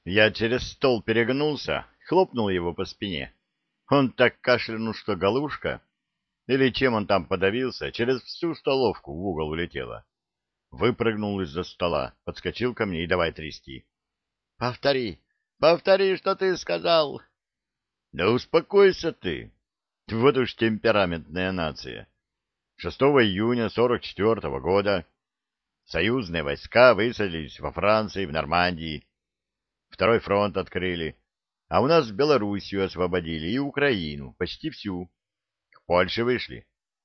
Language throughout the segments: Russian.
Я через стол перегнулся, хлопнул его по спине. Он так кашлянул, что галушка, или чем он там подавился, через всю столовку в угол улетела. Выпрыгнул из-за стола, подскочил ко мне и давай трясти. — Повтори, повтори, что ты сказал. — Да успокойся ты. Вот уж темпераментная нация. 6 июня 44-го года союзные войска высадились во Франции, в Нормандии. Второй фронт открыли, а у нас Белоруссию освободили и Украину, почти всю. К Польше вышли.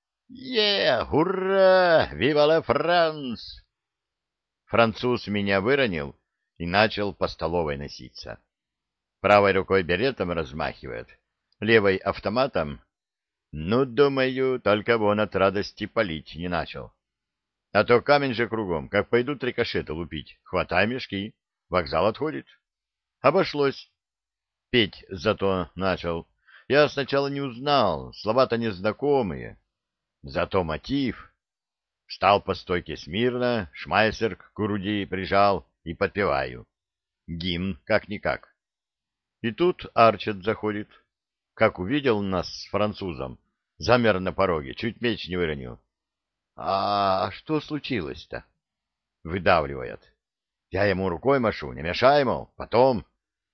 Ура! Вива ла Франс! Француз меня выронил и начал по столовой носиться. Правой рукой беретом размахивает, левой автоматом. Ну, думаю, только вон от радости палить не начал. А то камень же кругом, как пойдут рикошеты лупить. Хватай мешки, вокзал отходит. Обошлось. Петь зато начал. Я сначала не узнал, слова-то незнакомые. Зато мотив. Встал по стойке смирно, шмайсер к груди прижал и подпеваю. Гимн как-никак. И тут Арчет заходит. Как увидел нас с французом, замер на пороге, чуть меч не выронил. — А что случилось-то? — выдавливает. Я ему рукой машу, не мешай, мол, потом.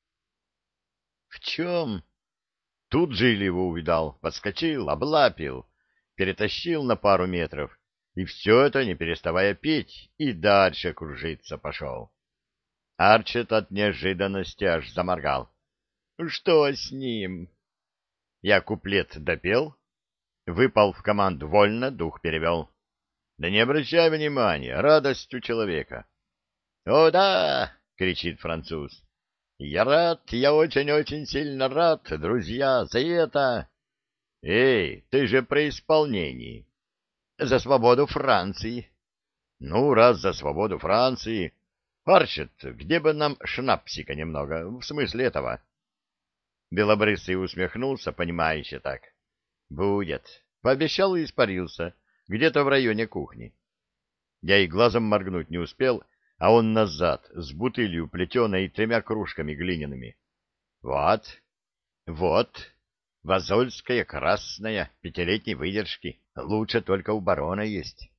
— В чем? Тут Жиль его увидал, подскочил, облапил, перетащил на пару метров, и все это, не переставая петь, и дальше кружиться пошел. Арчет от неожиданности аж заморгал. — Что с ним? Я куплет допел, выпал в команду вольно, дух перевел. Да не обращай внимания, радость у человека. — О, да! — кричит француз. — Я рад, я очень-очень сильно рад, друзья, за это. — Эй, ты же при исполнении. — За свободу Франции. — Ну, раз за свободу Франции. Арчет, где бы нам шнапсика немного, в смысле этого? Белобрысый усмехнулся, понимающе так. — Будет. Пообещал и испарился, где-то в районе кухни. Я и глазом моргнуть не успел, а он назад, с бутылью плетеной и 3 кружками глиняными. Вот, вот, Вазольская красная, 5-летней выдержки, лучше только у барона есть.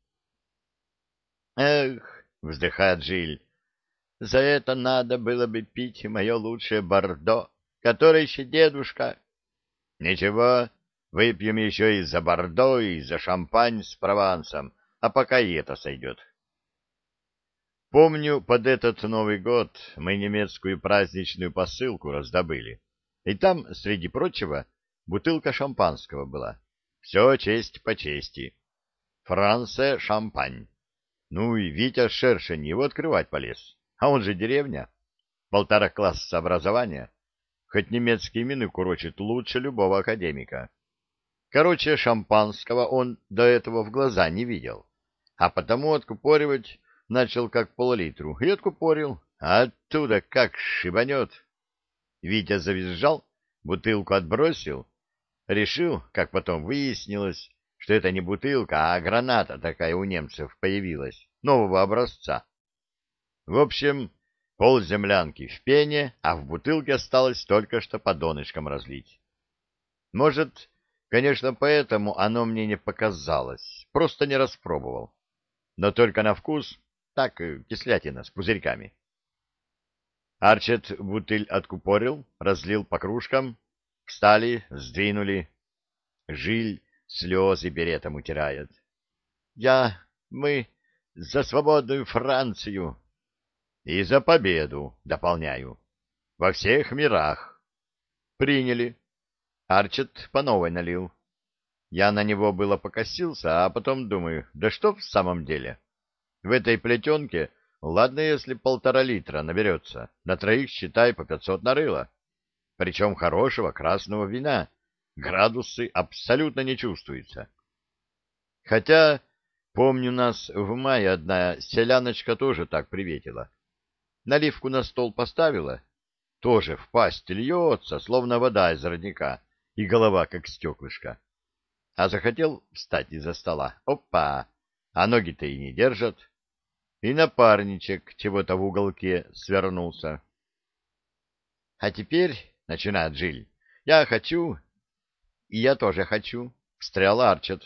Эх, вздыхает Жиль, за это надо было бы пить мое лучшее бордо, которое еще дедушка. Ничего, выпьем еще и за бордо, и за шампань с Провансом, а пока и это сойдет. Помню, под этот Новый год мы немецкую праздничную посылку раздобыли, и там, среди прочего, бутылка шампанского была. Все честь по чести. Франция шампань. Ну и Витя Шершень его открывать полез. А он же деревня. 1,5 класса образования. Хоть немецкие мины курочит лучше любого академика. Короче, шампанского он до этого в глаза не видел. А потому откупоривать начал как пол-литру. И откупорил. А оттуда как шибанет. Витя завизжал, бутылку отбросил. Решил, как потом выяснилось, что это не бутылка, а граната такая у немцев появилась, нового образца. В общем, полземлянки в пене, а в бутылке осталось только что по донышкам разлить. Может, конечно, поэтому оно мне не показалось, просто не распробовал. Но только на вкус, так, кислятина с пузырьками. Арчет бутыль откупорил, разлил по кружкам, встали, сдвинули. Жиль слезы беретом утирает. Мы за свободную Францию. И за победу, дополняю. Во всех мирах. Приняли. Арчет по новой налил. Я на него было покосился, а потом думаю, да что в самом деле? В этой плетенке, ладно, если 1,5 литра наберется, на троих, считай, по 500 нарыло. Причем хорошего красного вина. Градусы абсолютно не чувствуются. Хотя, помню, нас в мае одна селяночка тоже так приветила. Наливку на стол поставила, тоже в пасть льется, словно вода из родника, и голова как стеклышко. А захотел встать из-за стола. Опа! А ноги-то и не держат. И напарничек чего-то в уголке свернулся. А теперь, — начинает Жиль, — я хочу... И я тоже хочу, — встрял Арчет.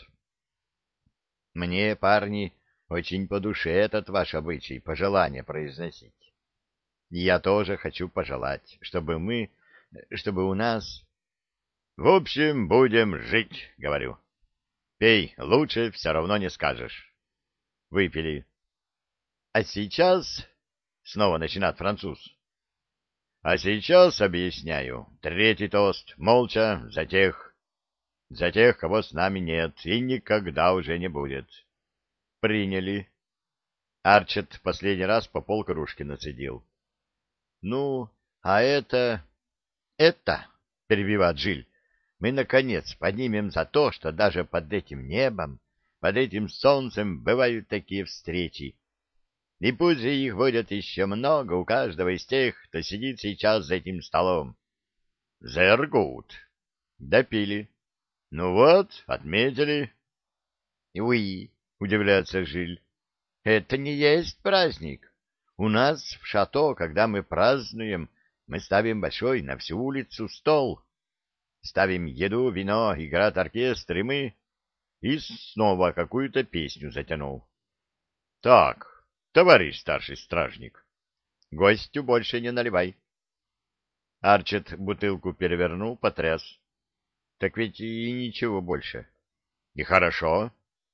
Мне, парни, очень по душе этот ваш обычай пожелания произносить. И я тоже хочу пожелать, чтобы у нас... В общем, будем жить, говорю. Пей, лучше все равно не скажешь. Выпили. А сейчас... Снова начинает француз. А сейчас объясняю. Третий тост. Молча. За тех. За тех, кого с нами нет и никогда уже не будет. Приняли. Арчет последний раз по полкружки нацедил. Ну, а это... Это, перебивает Жиль, мы, наконец, поднимем за то, что даже под этим небом, под этим солнцем бывают такие встречи. И пусть же их будет еще много у каждого из тех, кто сидит сейчас за этим столом. Sehr gut. Допили. Ну вот, отметили. Уи, удивляется Жиль, это не есть праздник. У нас в шато, когда мы празднуем, мы ставим большой на всю улицу стол. Ставим еду, вино, играет оркестр, и мы... И снова какую-то песню затянул. Так, товарищ старший стражник, гостю больше не наливай. Арчет бутылку перевернул, потряс. Так ведь и ничего больше. И хорошо.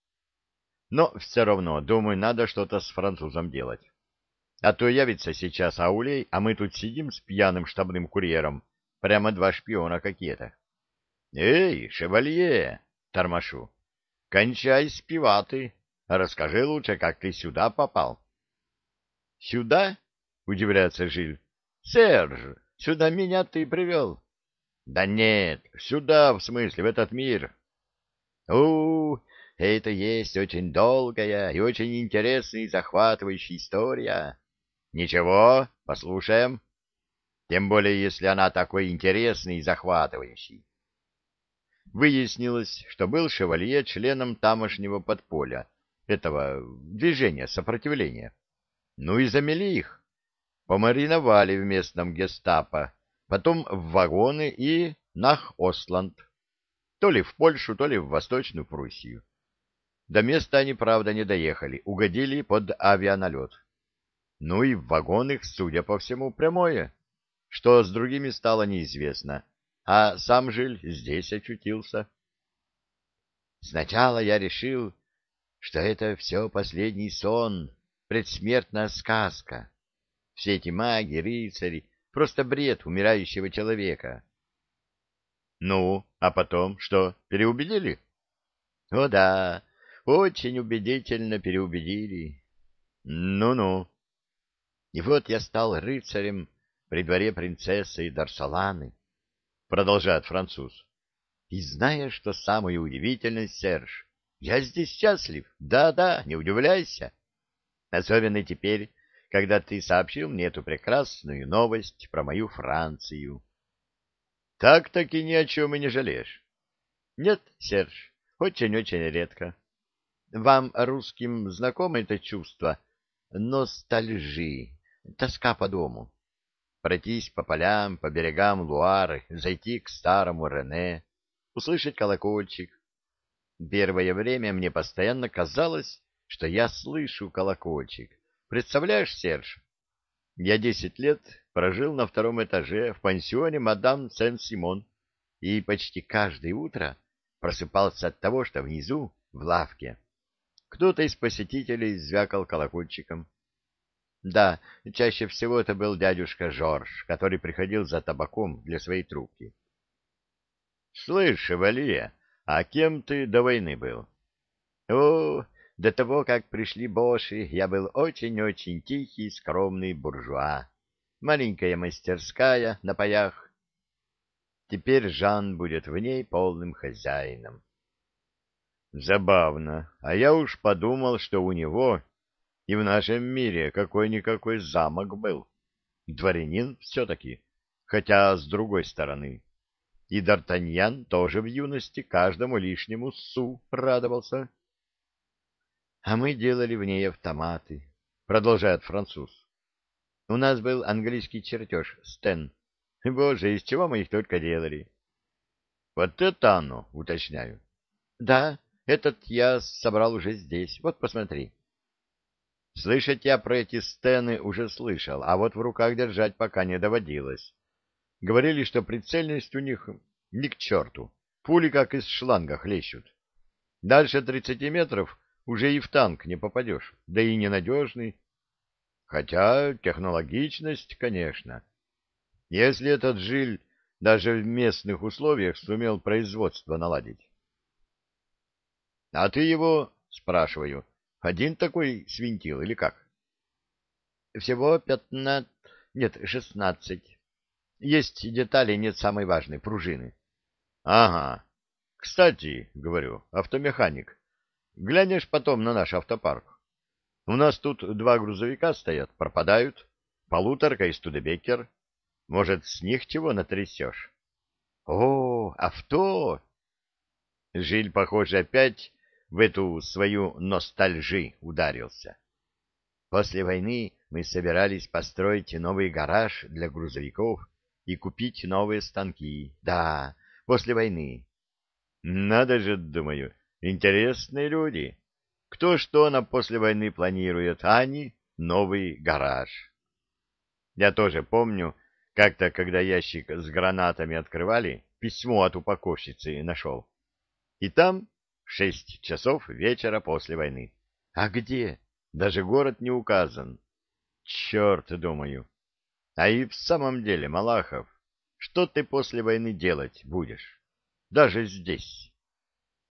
Но все равно, думаю, надо что-то с французом делать. А то явится сейчас Аулей, а мы тут сидим с пьяным штабным курьером. Прямо два шпиона какие-то. Эй, шевалье, тормошу, кончай спиваты. Расскажи лучше, как ты сюда попал. Сюда? Удивляется Жиль. Серж, сюда меня ты привел. Да нет, сюда, в смысле, в этот мир. Это есть очень долгая и очень интересная и захватывающая история. Ничего, послушаем. Тем более, если она такой интересный и захватывающий. Выяснилось, что был шевалье членом тамошнего подполья, этого движения сопротивления. Ну и замели их. Помариновали в местном гестапо, потом в вагоны и нах-Остланд. То ли в Польшу, то ли в Восточную Пруссию. До места они, правда, не доехали, угодили под авианалет. Ну и в вагон их, судя по всему, прямое. Что с другими стало неизвестно, а сам Жиль здесь очутился. Сначала я решил, что это все последний сон, предсмертная сказка. Все эти маги, рыцари — просто бред умирающего человека. Ну, а потом что, переубедили? О да, очень убедительно переубедили. Ну-ну. И вот я стал рыцарем при дворе принцессы Дарсаланы, продолжает француз. И знаешь, что самое удивительное, Серж? Я здесь счастлив. Да-да, не удивляйся. Особенно теперь, когда ты сообщил мне эту прекрасную новость про мою Францию. Так-таки ни о чем и не жалеешь. Нет, Серж, очень-очень редко. Вам, русским, знакомо это чувство ностальжи, тоска по дому? Пройтись по полям, по берегам Луары, зайти к старому Рене, услышать колокольчик. Первое время мне постоянно казалось, что я слышу колокольчик. Представляешь, Серж, я 10 лет прожил на втором этаже в пансионе мадам Сен-Симон и почти каждое утро просыпался от того, что внизу, в лавке, кто-то из посетителей звякал колокольчиком. Да, чаще всего это был дядюшка Жорж, который приходил за табаком для своей трубки. — Слышь, шевалье, а кем ты до войны был? — О, до того, как пришли боши, я был очень-очень тихий, скромный буржуа. Маленькая мастерская на паях. Теперь Жан будет в ней полным хозяином. Забавно, а я уж подумал, что у него и в нашем мире какой-никакой замок был. Дворянин все-таки, хотя с другой стороны. И Д'Артаньян тоже в юности каждому лишнему су радовался. — А мы делали в ней автоматы, — продолжает француз. У нас был английский чертеж Стен. Боже, из чего мы их только делали? Вот это оно, уточняю. Да, этот я собрал уже здесь. Вот посмотри. Слышать я про эти стены уже слышал, а вот в руках держать пока не доводилось. Говорили, что прицельность у них ни к черту. Пули как из шланга хлещут. Дальше 30 метров уже и в танк не попадешь, да и ненадежный. Хотя технологичность, конечно. Если этот Жиль даже в местных условиях сумел производство наладить. — А ты его, спрашиваю, один такой свинтил или как? — Всего 15... Нет, 16. Есть детали, нет самой важной, пружины. — Ага. Кстати, говорю, автомеханик, глянешь потом на наш автопарк. У нас тут 2 грузовика стоят, пропадают. Полуторка и Студебекер. Может, с них чего натрясешь? — О, авто! Жиль, похоже, опять в эту свою ностальжи ударился. После войны мы собирались построить новый гараж для грузовиков и купить новые станки. Да, после войны. Надо же, думаю, интересные люди. Кто что на после войны планирует, а они — новый гараж. Я тоже помню, как-то, когда ящик с гранатами открывали, письмо от упаковщицы нашел. И там 6 часов вечера после войны. А где? Даже город не указан. Черт, думаю. А и в самом деле, Малахов, что ты после войны делать будешь? Даже здесь.